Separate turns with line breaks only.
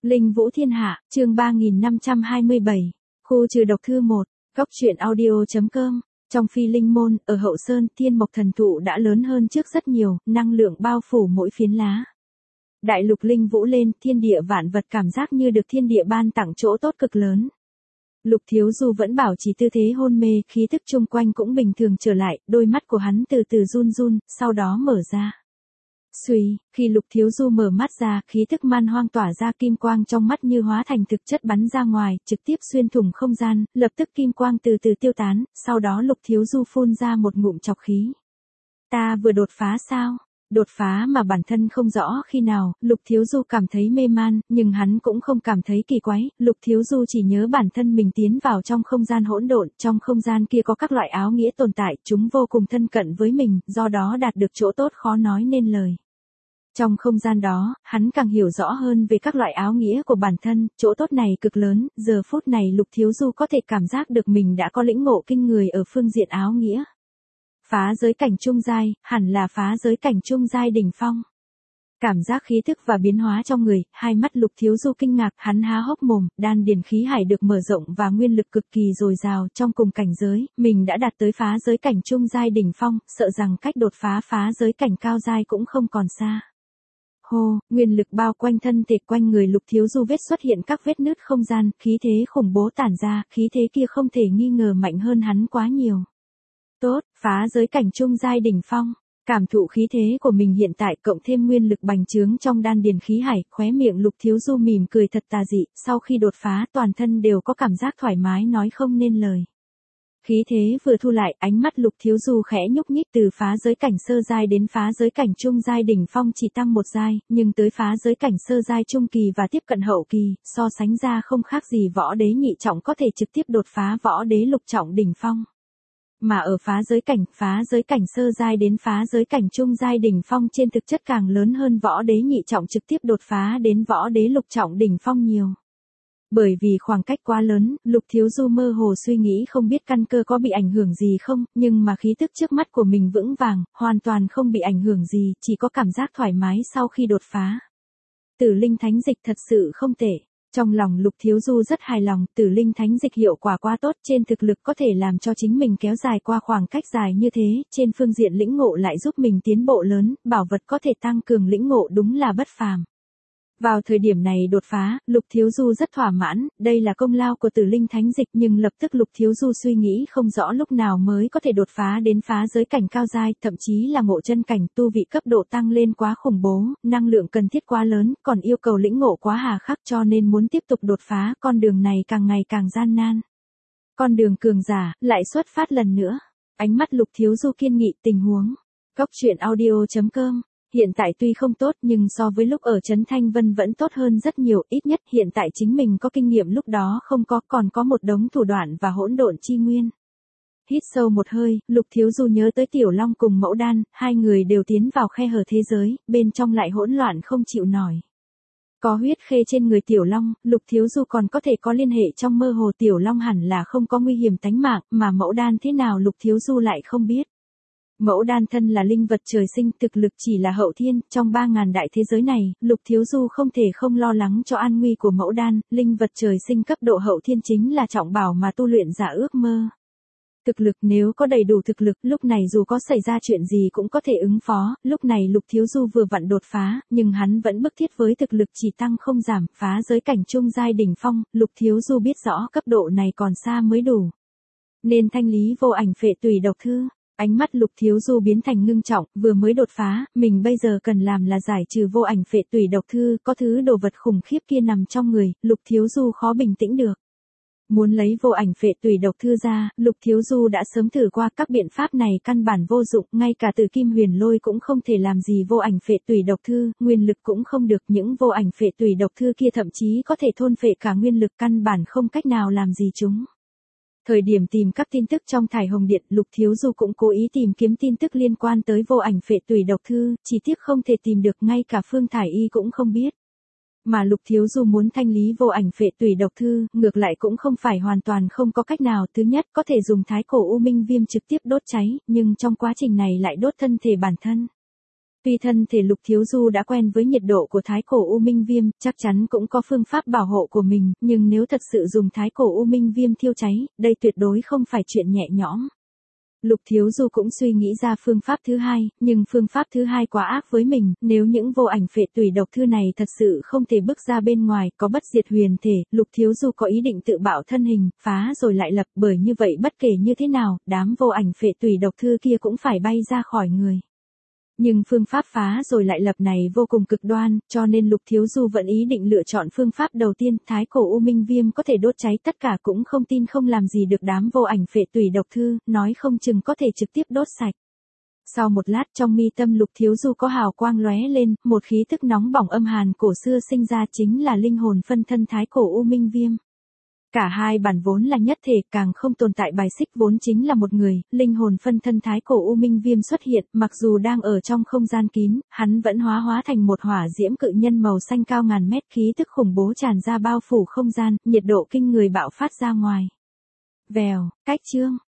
Linh Vũ Thiên Hạ, chương 3527, khu trừ độc thư 1, góc truyện audio.com. Trong phi linh môn, ở hậu sơn, thiên mộc thần thụ đã lớn hơn trước rất nhiều, năng lượng bao phủ mỗi phiến lá. Đại lục linh vũ lên, thiên địa vạn vật cảm giác như được thiên địa ban tặng chỗ tốt cực lớn. Lục Thiếu Du vẫn bảo trì tư thế hôn mê, khí thức chung quanh cũng bình thường trở lại, đôi mắt của hắn từ từ run run, sau đó mở ra. Xuy, khi Lục Thiếu Du mở mắt ra, khí thức man hoang tỏa ra kim quang trong mắt như hóa thành thực chất bắn ra ngoài, trực tiếp xuyên thủng không gian, lập tức kim quang từ từ tiêu tán, sau đó Lục Thiếu Du phun ra một ngụm trọc khí. Ta vừa đột phá sao? Đột phá mà bản thân không rõ khi nào, Lục Thiếu Du cảm thấy mê man, nhưng hắn cũng không cảm thấy kỳ quái, Lục Thiếu Du chỉ nhớ bản thân mình tiến vào trong không gian hỗn độn, trong không gian kia có các loại áo nghĩa tồn tại, chúng vô cùng thân cận với mình, do đó đạt được chỗ tốt khó nói nên lời. Trong không gian đó, hắn càng hiểu rõ hơn về các loại áo nghĩa của bản thân, chỗ tốt này cực lớn, giờ phút này Lục Thiếu Du có thể cảm giác được mình đã có lĩnh ngộ kinh người ở phương diện áo nghĩa. Phá giới cảnh trung giai, hẳn là phá giới cảnh trung giai đỉnh phong. Cảm giác khí thức và biến hóa trong người, hai mắt Lục Thiếu Du kinh ngạc, hắn há hốc mồm, đan điền khí hải được mở rộng và nguyên lực cực kỳ dồi dào, trong cùng cảnh giới, mình đã đạt tới phá giới cảnh trung giai đỉnh phong, sợ rằng cách đột phá phá giới cảnh cao giai cũng không còn xa. Hô, nguyên lực bao quanh thân thể, quanh người Lục Thiếu Du vết xuất hiện các vết nứt không gian, khí thế khủng bố tản ra, khí thế kia không thể nghi ngờ mạnh hơn hắn quá nhiều. Tốt, phá giới cảnh trung giai đỉnh phong, cảm thụ khí thế của mình hiện tại cộng thêm nguyên lực bành trướng trong đan điền khí hải, khóe miệng Lục Thiếu Du mỉm cười thật tà dị, sau khi đột phá toàn thân đều có cảm giác thoải mái nói không nên lời. Khí thế vừa thu lại, ánh mắt Lục Thiếu Du khẽ nhúc nhích, từ phá giới cảnh sơ giai đến phá giới cảnh trung giai đỉnh phong chỉ tăng một giai, nhưng tới phá giới cảnh sơ giai trung kỳ và tiếp cận hậu kỳ, so sánh ra không khác gì võ đế nhị trọng có thể trực tiếp đột phá võ đế lục trọng đỉnh phong. Mà ở phá giới cảnh sơ giai đến phá giới cảnh trung giai đỉnh phong trên thực chất càng lớn hơn võ đế nhị trọng trực tiếp đột phá đến võ đế lục trọng đỉnh phong nhiều. Bởi vì khoảng cách quá lớn, Lục Thiếu Du mơ hồ suy nghĩ không biết căn cơ có bị ảnh hưởng gì không, nhưng mà khí tức trước mắt của mình vững vàng, hoàn toàn không bị ảnh hưởng gì, chỉ có cảm giác thoải mái sau khi đột phá. Tử linh thánh dịch thật sự không tệ. Trong lòng Lục Thiếu Du rất hài lòng, tử linh thánh dịch hiệu quả quá tốt, trên thực lực có thể làm cho chính mình kéo dài qua khoảng cách dài như thế, trên phương diện lĩnh ngộ lại giúp mình tiến bộ lớn, bảo vật có thể tăng cường lĩnh ngộ đúng là bất phàm. Vào thời điểm này đột phá, Lục Thiếu Du rất thỏa mãn, đây là công lao của tử linh thánh dịch, nhưng lập tức Lục Thiếu Du suy nghĩ không rõ lúc nào mới có thể đột phá đến phá giới cảnh cao giai, thậm chí là ngộ chân cảnh, tu vị cấp độ tăng lên quá khủng bố, năng lượng cần thiết quá lớn, còn yêu cầu lĩnh ngộ quá hà khắc, cho nên muốn tiếp tục đột phá, con đường này càng ngày càng gian nan. Con đường cường giả, lại xuất phát lần nữa. Ánh mắt Lục Thiếu Du kiên nghị, tình huống. Góc truyện audio.com. Hiện tại tuy không tốt nhưng so với lúc ở Trấn Thanh Vân vẫn tốt hơn rất nhiều, ít nhất hiện tại chính mình có kinh nghiệm lúc đó không có, còn có một đống thủ đoạn và hỗn độn chi nguyên. Hít sâu một hơi, Lục Thiếu Du nhớ tới Tiểu Long cùng Mẫu Đan, hai người đều tiến vào khe hở thế giới, bên trong lại hỗn loạn không chịu nổi. Có huyết khê trên người Tiểu Long, Lục Thiếu Du còn có thể có liên hệ trong mơ hồ, Tiểu Long hẳn là không có nguy hiểm tánh mạng, mà Mẫu Đan thế nào Lục Thiếu Du lại không biết. Mẫu Đan thân là linh vật trời sinh, thực lực chỉ là hậu thiên, trong 3.000 đại thế giới này, Lục Thiếu Du không thể không lo lắng cho an nguy của Mẫu Đan, linh vật trời sinh cấp độ hậu thiên chính là trọng bảo mà tu luyện giả ước mơ. Thực lực nếu có đầy đủ thực lực, lúc này dù có xảy ra chuyện gì cũng có thể ứng phó, lúc này Lục Thiếu Du vừa vặn đột phá, nhưng hắn vẫn bức thiết với thực lực chỉ tăng không giảm, phá giới cảnh trung giai đỉnh phong, Lục Thiếu Du biết rõ cấp độ này còn xa mới đủ. Nên thanh lý vô ảnh phệ tùy độc thư. Ánh mắt Lục Thiếu Du biến thành ngưng trọng, vừa mới đột phá, mình bây giờ cần làm là giải trừ vô ảnh phệ tùy độc thư, có thứ đồ vật khủng khiếp kia nằm trong người, Lục Thiếu Du khó bình tĩnh được. Muốn lấy vô ảnh phệ tùy độc thư ra, Lục Thiếu Du đã sớm thử qua, các biện pháp này căn bản vô dụng, ngay cả Tử Kim Huyền Lôi cũng không thể làm gì vô ảnh phệ tùy độc thư, nguyên lực cũng không được, những vô ảnh phệ tùy độc thư kia thậm chí có thể thôn phệ cả nguyên lực, căn bản không cách nào làm gì chúng. Thời điểm tìm các tin tức trong thải hồng điện, Lục Thiếu Du cũng cố ý tìm kiếm tin tức liên quan tới vô ảnh phệ tùy độc thư, chỉ tiếc không thể tìm được, ngay cả Phương Thải Y cũng không biết. Mà Lục Thiếu Du muốn thanh lý vô ảnh phệ tùy độc thư, ngược lại cũng không phải hoàn toàn không có cách nào, thứ nhất có thể dùng thái cổ u minh viêm trực tiếp đốt cháy, nhưng trong quá trình này lại đốt thân thể bản thân. Tuy thân thể Lục Thiếu Du đã quen với nhiệt độ của thái cổ U Minh Viêm, chắc chắn cũng có phương pháp bảo hộ của mình, nhưng nếu thật sự dùng thái cổ U Minh Viêm thiêu cháy, đây tuyệt đối không phải chuyện nhẹ nhõm. Lục Thiếu Du cũng suy nghĩ ra phương pháp thứ hai, nhưng phương pháp thứ hai quá ác với mình, nếu những vô ảnh phệ tùy độc thư này thật sự không thể bước ra bên ngoài, có bất diệt huyền thể, Lục Thiếu Du có ý định tự bạo thân hình, phá rồi lại lập, bởi như vậy bất kể như thế nào, đám vô ảnh phệ tùy độc thư kia cũng phải bay ra khỏi người. Nhưng phương pháp phá rồi lại lập này vô cùng cực đoan, cho nên Lục Thiếu Du vẫn ý định lựa chọn phương pháp đầu tiên, thái cổ U Minh Viêm có thể đốt cháy tất cả, cũng không tin không làm gì được đám vô ảnh phệ tùy độc thư, nói không chừng có thể trực tiếp đốt sạch. Sau một lát trong mi tâm Lục Thiếu Du có hào quang lóe lên, một khí thức nóng bỏng âm hàn cổ xưa sinh ra, chính là linh hồn phân thân thái cổ U Minh Viêm. Cả hai bản vốn là nhất thể, càng không tồn tại bài xích, vốn chính là một người, linh hồn phân thân thái cổ U Minh Viêm xuất hiện, mặc dù đang ở trong không gian kín, hắn vẫn hóa thành một hỏa diễm cự nhân màu xanh cao ngàn mét, khí tức khủng bố tràn ra bao phủ không gian, nhiệt độ kinh người bạo phát ra ngoài. Vèo, cách chương.